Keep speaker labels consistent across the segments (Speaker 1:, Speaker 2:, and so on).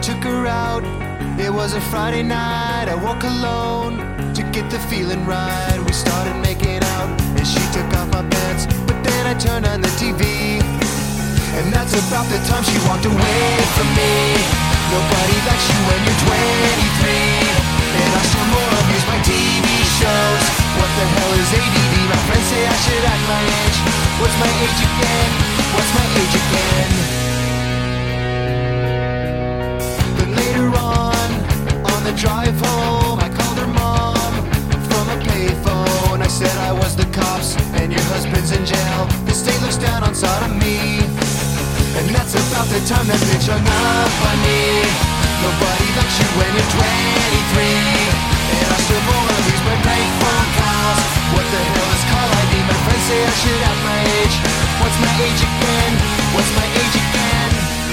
Speaker 1: took her out. It was a Friday night, I woke alone to get the feeling right. We started making out and she took off my pants, but then I turned on the TV, and that's about the time she walked away from me. Nobody likes you when you're 23, and I still more abuse my TV shows. What the hell is ADD? My friends say I should act my age. What's my age again? What's my age again? Then later on the drive home, I called her mom from a payphone. I said I was the cops and your husband's in jail. The state looks down on sodomy, and that's about the time that bitch hung up on me. Nobody likes you when you're 23, and I still wanna lose my prank phone calls. What the hell is call ID? My friends say I should act my age. What's my age again? What's my age again?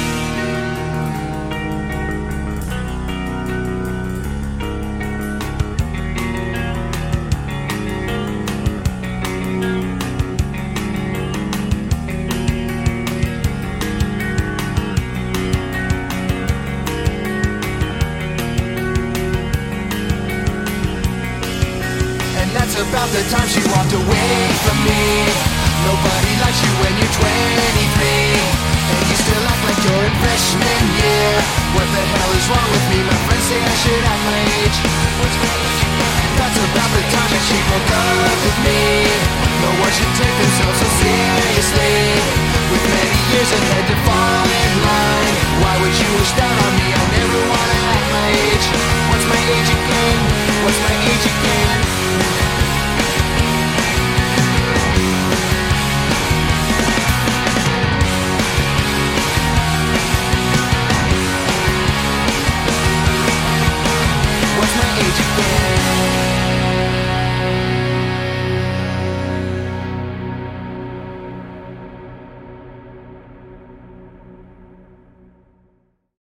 Speaker 1: About the time she walked away from me. Nobody likes you when you're 23, and you still act like you're in freshman year. What the hell is wrong with me? My friends say I should act my age.